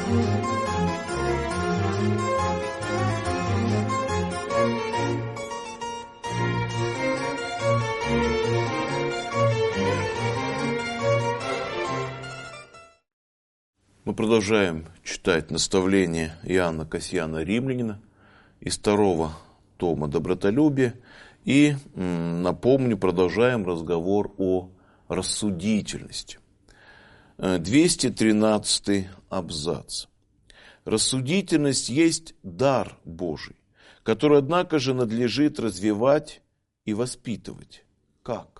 Мы продолжаем читать наставления Иоанна Кассиана Римлянина из 2 тома «Добротолюбие». И, напомню, продолжаем разговор о рассудительности. 213 абзац. Рассудительность есть дар Божий, который, однако же, надлежит развивать и воспитывать. Как?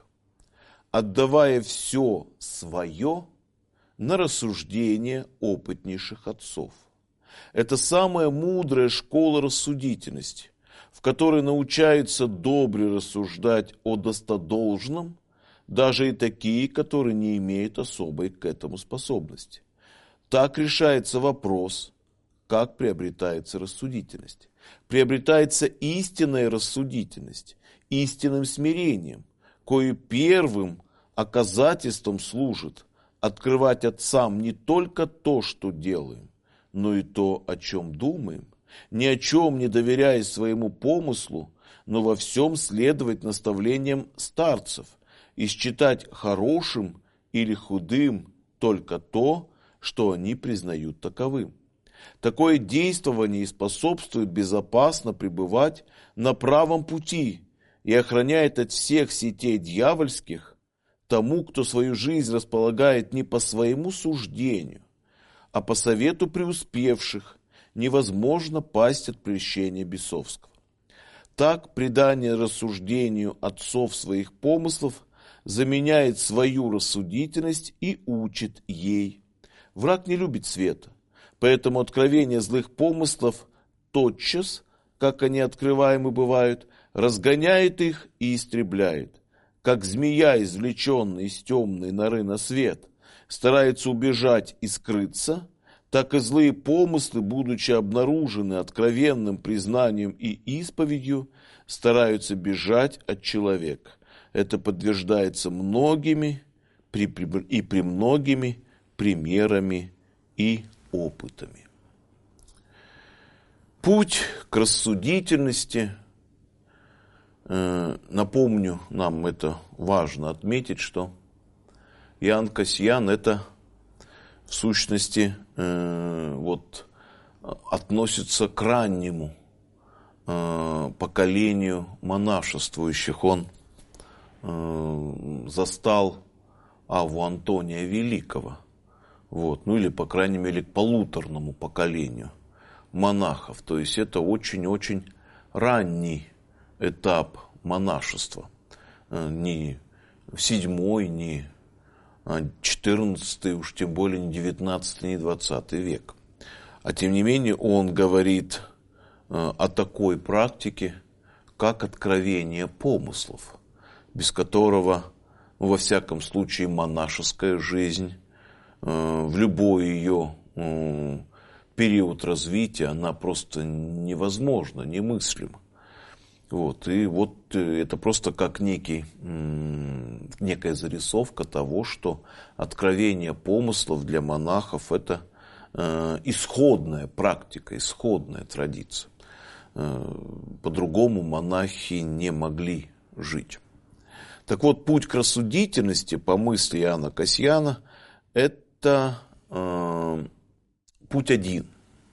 Отдавая все свое на рассуждение опытнейших отцов. Это самая мудрая школа рассудительности, в которой научаются добре рассуждать о достодолжном, даже и такие, которые не имеют особой к этому способности. Так решается вопрос, как приобретается рассудительность. Приобретается истинная рассудительность, истинным смирением, кое первым оказательством служит открывать отцам не только то, что делаем, но и то, о чем думаем, ни о чем не доверяя своему помыслу, но во всем следовать наставлениям старцев и считать хорошим или худым только то, что они признают таковым. Такое действование и способствует безопасно пребывать на правом пути и охраняет от всех сетей дьявольских тому, кто свою жизнь располагает не по своему суждению, а по совету преуспевших, невозможно пасть от прельщения бесовского. Так предание рассуждению отцов своих помыслов заменяет свою рассудительность и учит ей. Враг не любит света, поэтому откровение злых помыслов тотчас, как они открываемы бывают, разгоняет их и истребляет. Как змея, извлеченная из темной норы на свет, старается убежать и скрыться, так и злые помыслы, будучи обнаружены откровенным признанием и исповедью, стараются бежать от человека. Это подтверждается многими и премногими примерами и опытами. Путь к рассудительности. Напомню, нам это важно отметить, что Иоанн Кассиан это в сущности относится к раннему поколению монашествующих. Он застал Авву Антония Великого, или, по крайней мере, к полуторному поколению монахов. То есть это очень-очень ранний этап монашества. Не 7-й, не 14-й, уж тем более не 19-й, не 20 век. А тем не менее он говорит о такой практике, как откровение помыслов, без которого, во всяком случае, монашеская жизнь, в любой ее период развития, она просто невозможна, немыслима. Это просто как некая зарисовка того, что откровение помыслов для монахов – это исходная практика, исходная традиция. По-другому монахи не могли жить. Так вот, путь к рассудительности, по мысли Иоанна Кассиана, это путь один.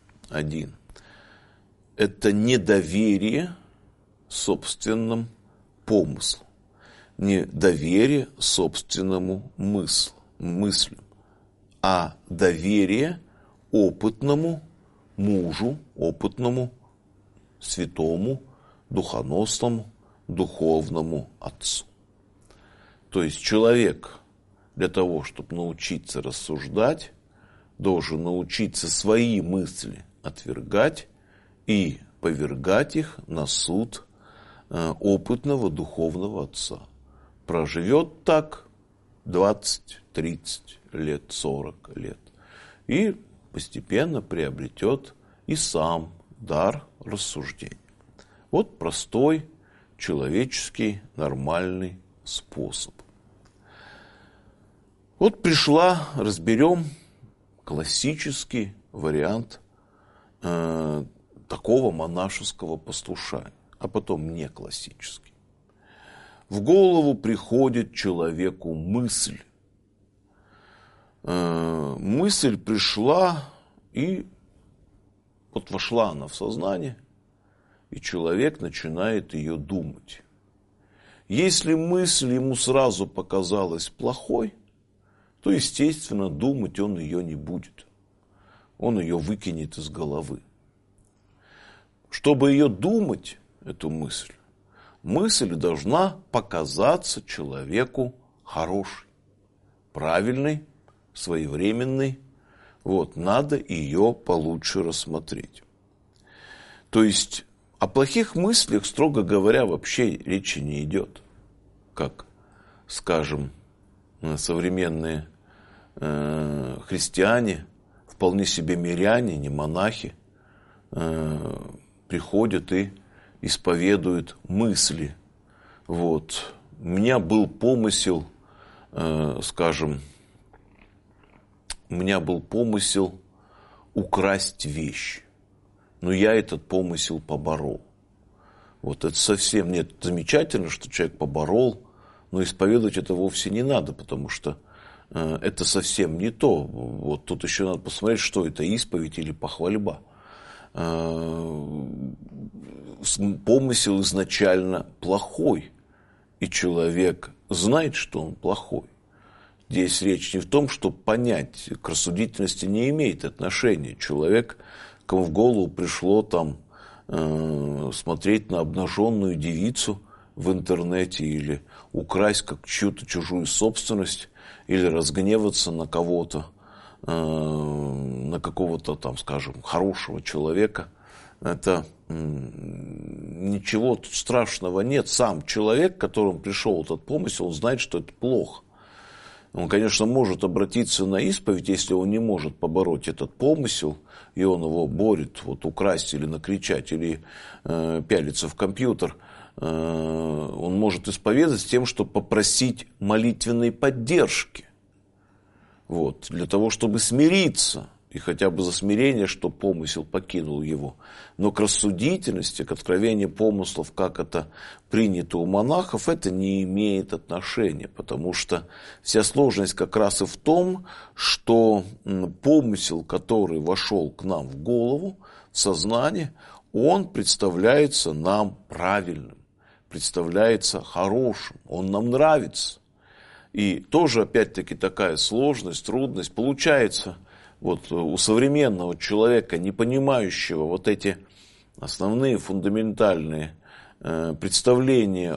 Это недоверие собственным помыслу, недоверие собственному мыслям, а доверие опытному мужу, опытному святому, духоносному, духовному отцу. То есть человек для того, чтобы научиться рассуждать, должен научиться свои мысли отвергать и повергать их на суд опытного духовного отца. Проживет так 20, 30 лет, 40 лет. И постепенно приобретет и сам дар рассуждения. Вот простой, человеческий, нормальный способ. Вот пришла, разберем классический вариант такого монашеского послушания, а потом не классический. В голову приходит человеку мысль. Мысль пришла, и вот вошла она в сознание, и человек начинает ее думать. Если мысль ему сразу показалась плохой, то, естественно, думать он ее не будет. Он ее выкинет из головы. Чтобы ее думать, эту мысль, мысль должна показаться человеку хорошей, правильной, своевременной. Вот, надо ее получше рассмотреть. То есть о плохих мыслях, строго говоря, вообще речи не идет. Как, скажем, современные христиане, вполне себе миряне, не монахи, приходят и исповедуют мысли. Вот. У меня был помысел, скажем, украсть вещь. Но я этот помысел поборол. Вот это совсем нет. Замечательно, что человек поборол, но исповедовать это вовсе не надо, потому что это совсем не то. Вот тут еще надо посмотреть, что это, исповедь или похвальба. Помысел изначально плохой, и человек знает, что он плохой. Здесь речь не в том, что понять, к рассудительности не имеет отношения. Человек, кому в голову пришло там смотреть на обнаженную девицу в интернете или украсть как чью-то чужую собственность, или разгневаться на кого-то, на какого-то там, скажем, хорошего человека, это ничего тут страшного нет. Сам человек, к которому пришел этот помысел, он знает, что это плохо. Он, конечно, может обратиться на исповедь, если он не может побороть этот помысел, и он его борет, вот украсть или накричать, или пялиться в компьютер. Он может исповедать с тем, чтобы попросить молитвенной поддержки. Вот, для того, чтобы смириться, и хотя бы за смирение, что помысел покинул его. Но к рассудительности, к откровению помыслов, как это принято у монахов, это не имеет отношения, потому что вся сложность как раз и в том, что помысел, который вошел к нам в голову, в сознание, он представляется нам правильным, представляется хорошим, он нам нравится. И тоже, опять-таки, такая сложность, трудность получается вот у современного человека, не понимающего вот эти основные фундаментальные представления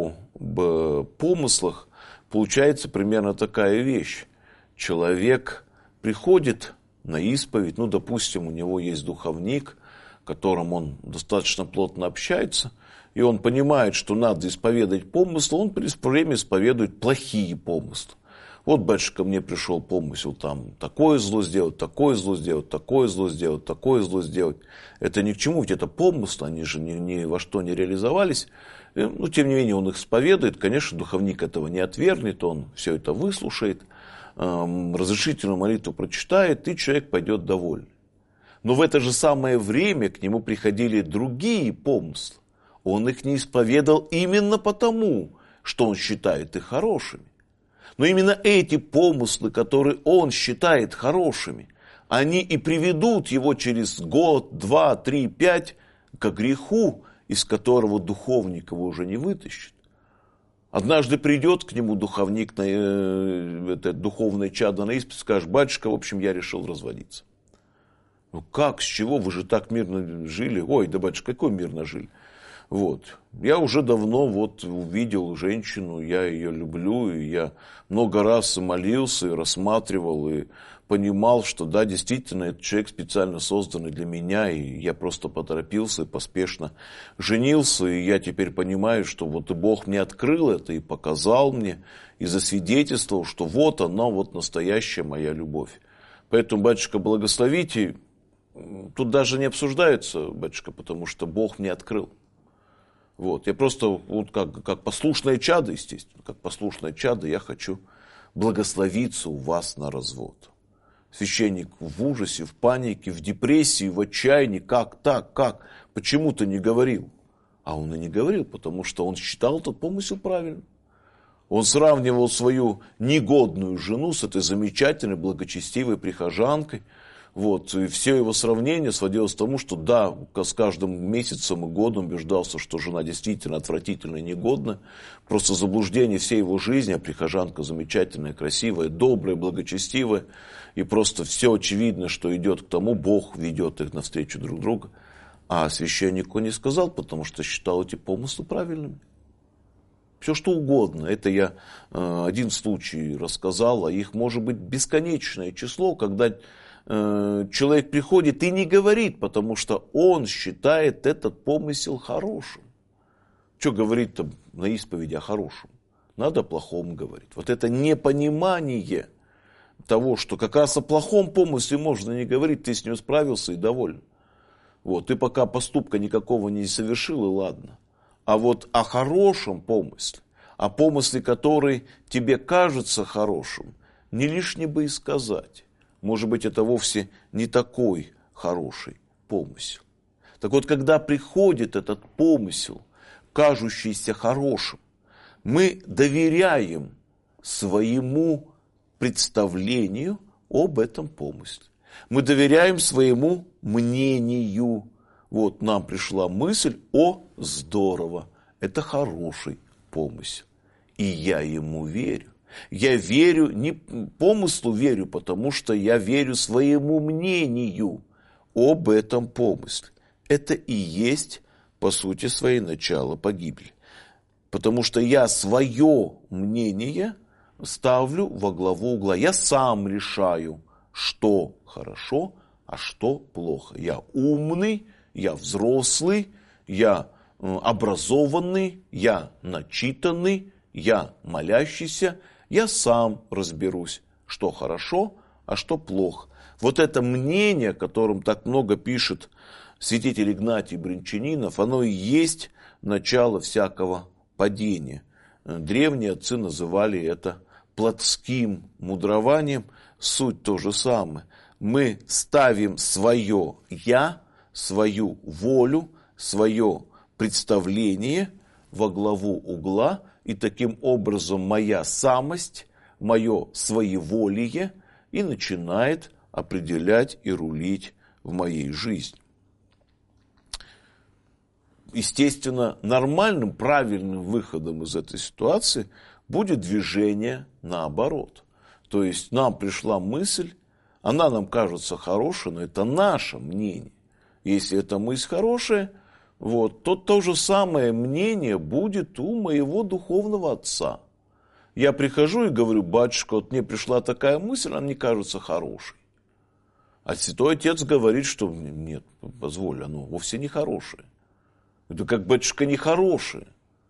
об помыслах, получается примерно такая вещь. Человек приходит на исповедь, ну, допустим, у него есть духовник, с которым он достаточно плотно общается, и он понимает, что надо исповедать помыслы, он при время исповедует плохие помыслы. Вот, батюшка, мне пришел помысел там такое зло сделать, такое зло сделать, такое зло сделать, такое зло сделать. Это ни к чему, ведь это помыслы, они же ни во что не реализовались. Но, тем не менее, он их исповедует. Конечно, духовник этого не отвергнет, он все это выслушает, разрешительную молитву прочитает, и человек пойдет довольный. Но в это же самое время к нему приходили другие помыслы. Он их не исповедал именно потому, что он считает их хорошими. Но именно эти помыслы, которые он считает хорошими, они и приведут его через год, 2, 3, 5 к греху, из которого духовник его уже не вытащит. Однажды придет к нему духовник, это духовное чадо на исповедь, скажет: батюшка, в общем, я решил разводиться. Ну как, с чего, вы же так мирно жили? Ой, да батюшка, какой мирно жили? Вот. Я уже давно вот увидел женщину, я ее люблю, и я много раз молился и рассматривал, и понимал, что да, действительно, этот человек специально созданный для меня, и я просто поторопился и поспешно женился, и я теперь понимаю, что вот и Бог мне открыл это, и показал мне, и засвидетельствовал, что вот она, вот настоящая моя любовь. Поэтому, батюшка, благословите, тут даже не обсуждается, батюшка, потому что Бог мне открыл. Вот. Я просто, вот как послушное чадо, естественно, как послушное чадо, я хочу благословиться у вас на развод. Священник в ужасе, в панике, в депрессии, в отчаянии. Как так? Как? Почему ты не говорил? А он и не говорил, потому что он считал этот помысел правильным. Он сравнивал свою негодную жену с этой замечательной, благочестивой прихожанкой. Вот. И все его сравнение сводилось к тому, что да, с каждым месяцем и годом убеждался, что жена действительно отвратительная и негодная. Просто заблуждение всей его жизни, а прихожанка замечательная, красивая, добрая, благочестивая. И просто все очевидно, что идет к тому, Бог ведет их навстречу друг другу. А священнику не сказал, потому что считал эти помыслы правильными. Все что угодно. Это я один случай рассказал, а их может быть бесконечное число, когда человек приходит и не говорит, потому что он считает этот помысел хорошим. Что говорить-то на исповеди о хорошем? Надо о плохом говорить. Вот это непонимание того, что как раз о плохом помысле можно не говорить, ты с ним справился и доволен. Вот, ты пока поступка никакого не совершил, и ладно. А вот о хорошем помысле, о помысле, который тебе кажется хорошим, не лишне бы и сказать. Может быть, это вовсе не такой хороший помысел. Так вот, когда приходит этот помысел, кажущийся хорошим, мы доверяем своему представлению об этом помысле. Мы доверяем своему мнению. Вот нам пришла мысль: о, здорово, это хороший помысел. И я ему верю. Я верю, не помыслу верю, потому что я верю своему мнению об этом помысле. Это и есть, по сути своей, начало погибели. Потому что я свое мнение ставлю во главу угла. Я сам решаю, что хорошо, а что плохо. Я умный, я взрослый, я образованный, я начитанный, я молящийся. Я сам разберусь, что хорошо, а что плохо. Вот это мнение, о котором так много пишет святитель Игнатий Брянчанинов, оно и есть начало всякого падения. Древние отцы называли это плотским мудрованием. Суть то же самое. Мы ставим свое «я», свою волю, свое представление во главу угла, и таким образом моя самость, мое своеволие и начинает определять и рулить в моей жизни. Естественно, нормальным, правильным выходом из этой ситуации будет движение наоборот. То есть нам пришла мысль, она нам кажется хорошей, но это наше мнение. Если эта мысль хорошая, вот, то же самое мнение будет у моего духовного отца. Я прихожу и говорю: батюшка, вот мне пришла такая мысль, она мне кажется хорошей. А святой отец говорит, что нет, позволь, оно вовсе не хорошее. Это как, батюшка, не хорошее.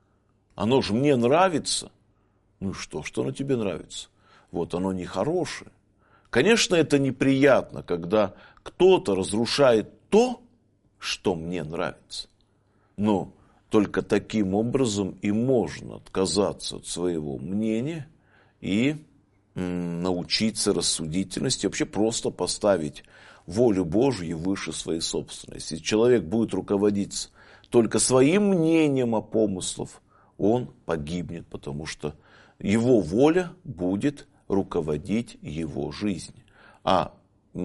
Оно же мне нравится. Ну что оно тебе нравится? Вот оно не хорошее. Конечно, это неприятно, когда кто-то разрушает то, что мне нравится. Но только таким образом и можно отказаться от своего мнения и научиться рассудительности, вообще просто поставить волю Божью выше своей собственной. Если человек будет руководиться только своим мнением о помыслах, он погибнет, потому что его воля будет руководить его жизнью. А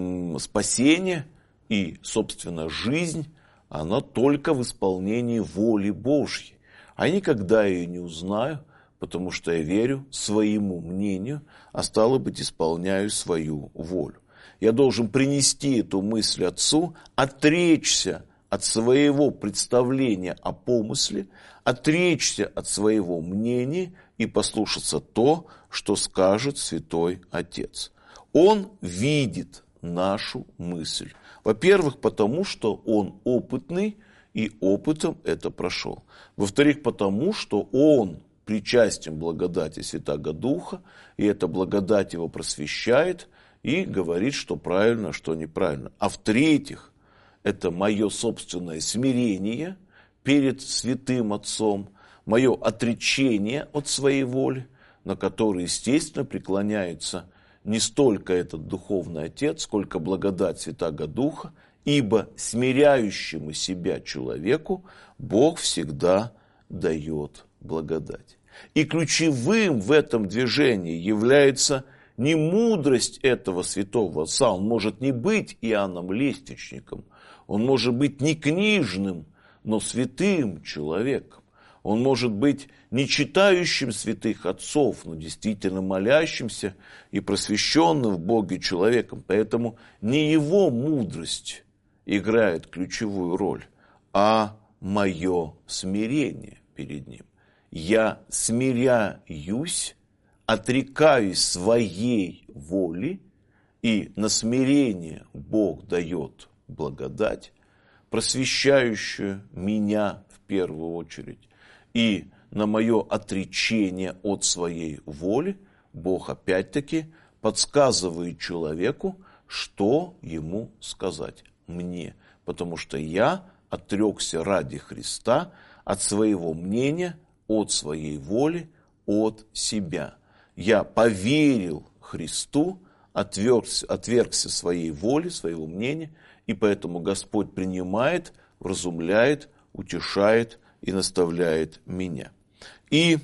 спасение и, собственно, жизнь, она только в исполнении воли Божьей. А я никогда ее не узнаю, потому что я верю своему мнению, а стало быть, исполняю свою волю. Я должен принести эту мысль отцу, отречься от своего представления о помысле, отречься от своего мнения и послушаться то, что скажет святой отец. Он видит нашу мысль. Во-первых, потому что он опытный и опытом это прошел. Во-вторых, потому что он причастен благодати Святаго Духа, и эта благодать его просвещает и говорит, что правильно, что неправильно. А в-третьих, это мое собственное смирение перед святым Отцом, мое отречение от своей воли, на которое, естественно, преклоняется не столько этот духовный отец, сколько благодать Святаго Духа, ибо смиряющему себя человеку Бог всегда дает благодать. И ключевым в этом движении является не мудрость этого святого отца, он может не быть Иоанном Лестничником, он может быть не книжным, но святым человеком. Он может быть не читающим святых отцов, но действительно молящимся и просвещенным в Боге человеком. Поэтому не его мудрость играет ключевую роль, а мое смирение перед ним. Я смиряюсь, отрекаюсь своей воли, и на смирение Бог дает благодать, просвещающую меня в первую очередь. И на мое отречение от своей воли Бог опять-таки подсказывает человеку, что ему сказать мне. Потому что я отрекся ради Христа от своего мнения, от своей воли, от себя. Я поверил Христу, отвергся своей воли, своего мнения, и поэтому Господь принимает, вразумляет, утешает и наставляет меня. И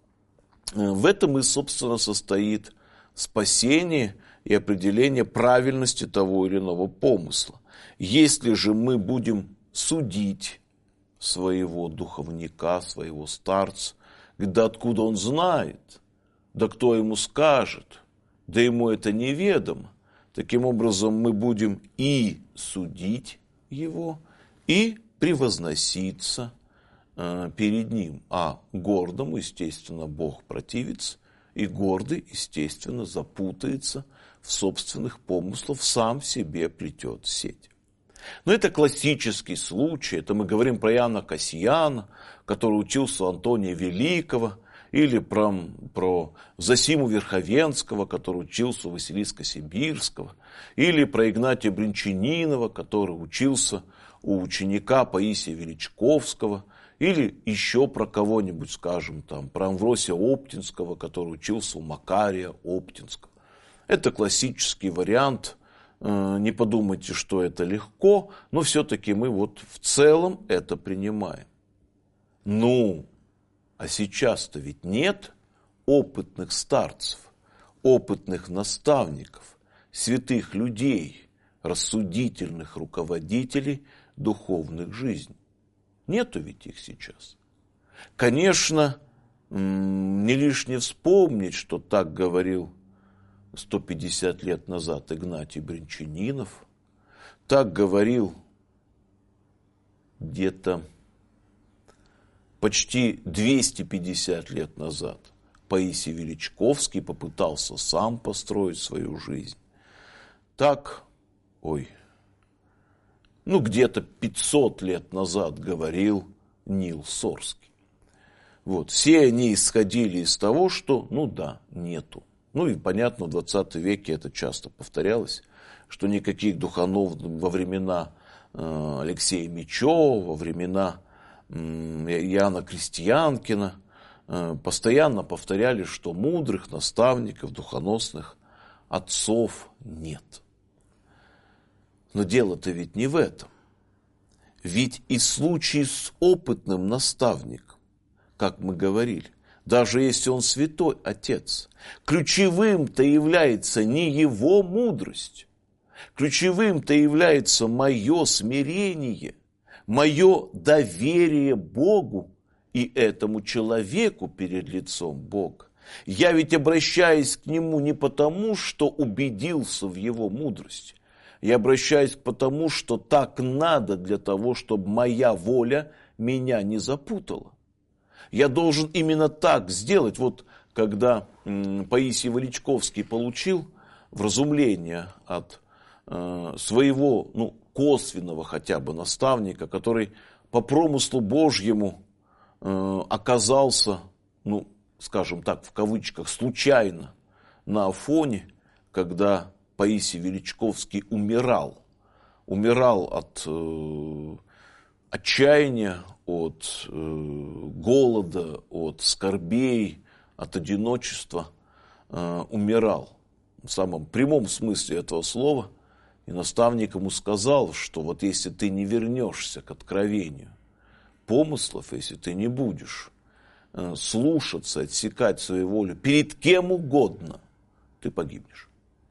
в этом и, собственно, состоит спасение и определение правильности того или иного помысла. Если же мы будем судить своего духовника, своего старца, да откуда он знает, да кто ему скажет, да ему это неведомо, таким образом мы будем и судить его, и превозноситься перед ним. А гордому, естественно, Бог противится, и гордый, естественно, запутается в собственных помыслах, сам себе плетет сеть. Но это классический случай, это мы говорим про Иоанна Кассиана, который учился у Антония Великого, или про Зосиму Верховенского, который учился у Василиска Сибирского, или про Игнатия Бринчанинова, который учился у ученика Паисия Величковского, или еще про кого-нибудь, скажем, про Амвросия Оптинского, который учился у Макария Оптинского. Это классический вариант. Не подумайте, что это легко, но все-таки мы в целом это принимаем. А сейчас-то ведь нет опытных старцев, опытных наставников, святых людей, рассудительных руководителей духовных жизней. Нету ведь их сейчас. Конечно, не лишне вспомнить, что так говорил 150 лет назад Игнатий Бринчанинов, так говорил где-то почти 250 лет назад Паисий Величковский попытался сам построить свою жизнь. Так, где-то 500 лет назад говорил Нил Сорский. Все они исходили из того, что, нету. И понятно, в 20 веке это часто повторялось, что никаких духанов во времена Алексея Мечева, во времена Иоанна Крестьянкина постоянно повторяли, что мудрых наставников, духоносных отцов нет. Но дело-то ведь не в этом. Ведь и в случае с опытным наставником, как мы говорили, даже если он святой отец, ключевым-то является не его мудрость, ключевым-то является мое смирение, мое доверие Богу и этому человеку перед лицом Бога. Я ведь обращаюсь к нему не потому, что убедился в его мудрости. Я обращаюсь потому, что так надо для того, чтобы моя воля меня не запутала. Я должен именно так сделать. Когда Паисий Величковский получил вразумление от своего, косвенного хотя бы наставника, который по промыслу Божьему оказался, скажем так, в кавычках, случайно на Афоне, когда Паисий Величковский умирал от отчаяния, от голода, от скорбей, от одиночества, умирал. самом прямом смысле этого слова. И наставник ему сказал, что вот если ты не вернешься к откровению помыслов, если ты не будешь слушаться, отсекать свою волю перед кем угодно, ты погибнешь.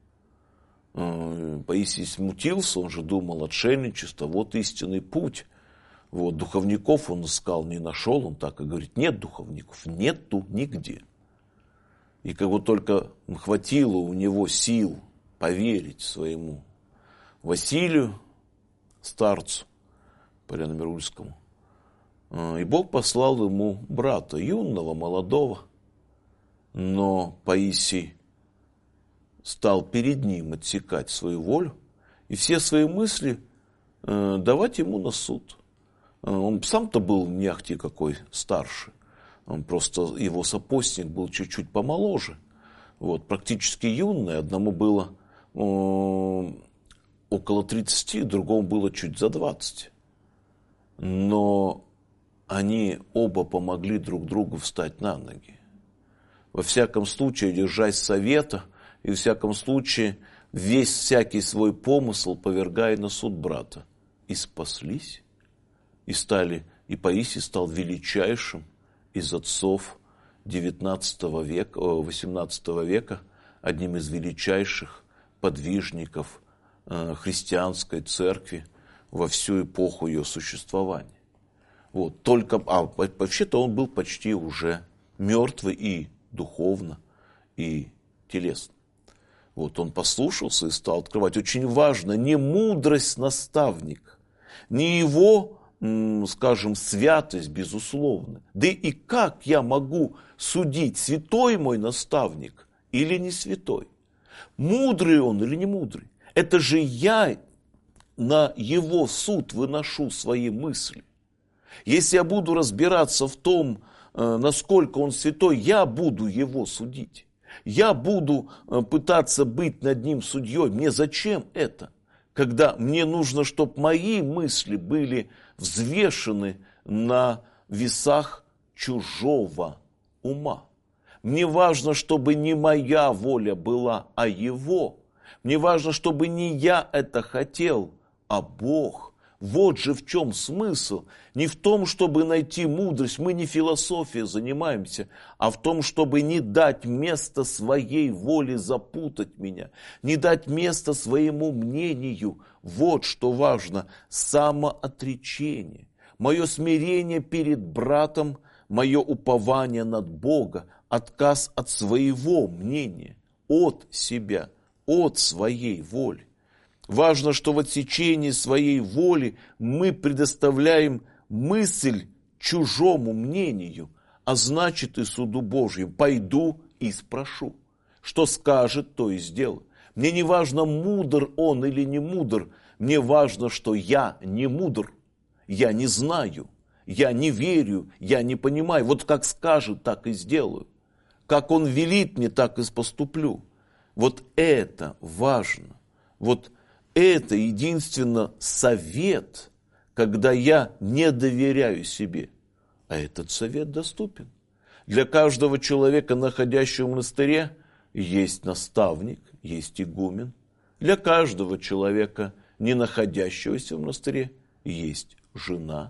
Паисий смутился, он же думал, отшельничество, вот истинный путь. Вот, духовников он искал, не нашел, он так и говорит, нет духовников, нету нигде. И как вот только хватило у него сил поверить своему Василию, старцу Поляномирульскому, и Бог послал ему брата, юного, молодого, но Паисий стал перед ним отсекать свою волю и все свои мысли давать ему на суд. Он сам-то был не ахти какой старше, он просто, его сопостник был чуть-чуть помоложе, вот, практически юный, одному было около 30, другому было чуть за 20. Но они оба помогли друг другу встать на ноги. Во всяком случае, держась совета, и во всяком случае, весь всякий свой помысл повергая на суд брата. И спаслись, и Паисий стал величайшим из отцов XIX века, XVIII века, одним из величайших подвижников христианской церкви во всю эпоху ее существования. Вот, вообще-то он был почти уже мертвый и духовно, и телесно. Вот, он послушался и стал открывать. Очень важно не мудрость наставника, не его, скажем, святость, безусловно. Да и как я могу судить, святой мой наставник или не святой? Мудрый он или не мудрый? Это же я на его суд выношу свои мысли. Если я буду разбираться в том, насколько он святой, я буду его судить. Я буду пытаться быть над ним судьей. Мне зачем это? Когда мне нужно, чтобы мои мысли были взвешены на весах чужого ума. Мне важно, чтобы не моя воля была, а его. Мне важно, чтобы не я это хотел, а Бог. Вот же в чем смысл. Не в том, чтобы найти мудрость, мы не философией занимаемся, а в том, чтобы не дать место своей воле запутать меня, не дать место своему мнению. Вот что важно, самоотречение, мое смирение перед братом, мое упование над Бога, отказ от своего мнения, от себя, от своей воли. Важно, что в отсечении своей воли мы предоставляем мысль чужому мнению, а значит и суду Божьему. Пойду и спрошу. Что скажет, то и сделаю. Мне не важно, мудр он или не мудр. Мне важно, что я не мудр. Я не знаю, я не верю, я не понимаю. Вот как скажет, так и сделаю. Как он велит мне, так и поступлю. Вот это важно. Вот это единственно совет, когда я не доверяю себе. А этот совет доступен. Для каждого человека, находящегося в монастыре, есть наставник, есть игумен. Для каждого человека, не находящегося в монастыре, есть жена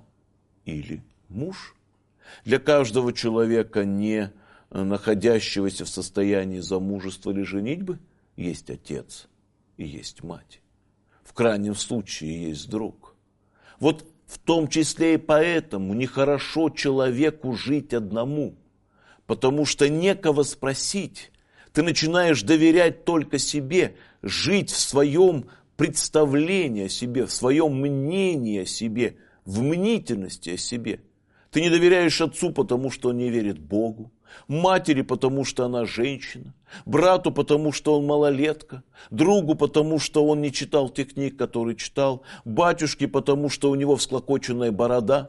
или муж. Для каждого человека, не находящегося в состоянии замужества или женитьбы, есть отец и есть мать. В крайнем случае есть друг. Вот в том числе и поэтому нехорошо человеку жить одному, потому что некого спросить. Ты начинаешь доверять только себе, жить в своем представлении о себе, в своем мнении о себе, в мнительности о себе. Ты не доверяешь отцу, потому что он не верит Богу, матери, потому что она женщина, брату, потому что он малолетка, другу, потому что он не читал тех книг, которые читал, батюшке, потому что у него всклокоченная борода,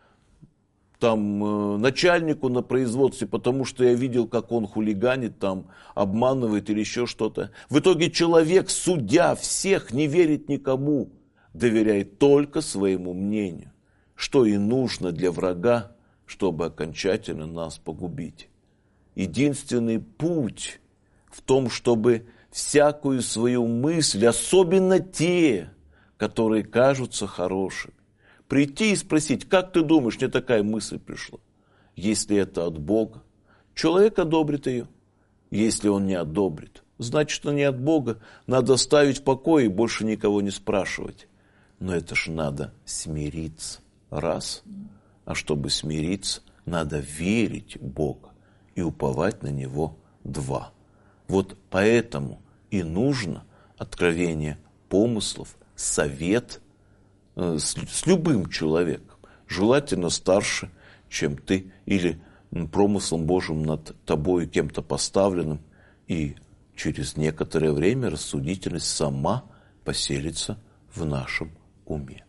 там, начальнику на производстве, потому что я видел, как он хулиганит, там, обманывает или еще что-то. В итоге человек, судя всех, не верит никому, доверяет только своему мнению, что и нужно для врага, чтобы окончательно нас погубить. Единственный путь в том, чтобы всякую свою мысль, особенно те, которые кажутся хорошими. Прийти и спросить, как ты думаешь, мне такая мысль пришла? Если это от Бога, человек одобрит ее. Если он не одобрит, значит, что не от Бога. Надо оставить в покое и больше никого не спрашивать. Но это же надо смириться. Раз. А чтобы смириться, надо верить в Бога и уповать на Него. Два. Вот поэтому и нужно откровение помыслов, совет с любым человеком, желательно старше, чем ты, или промыслом Божьим над тобой кем-то поставленным, и через некоторое время рассудительность сама поселится в нашем уме.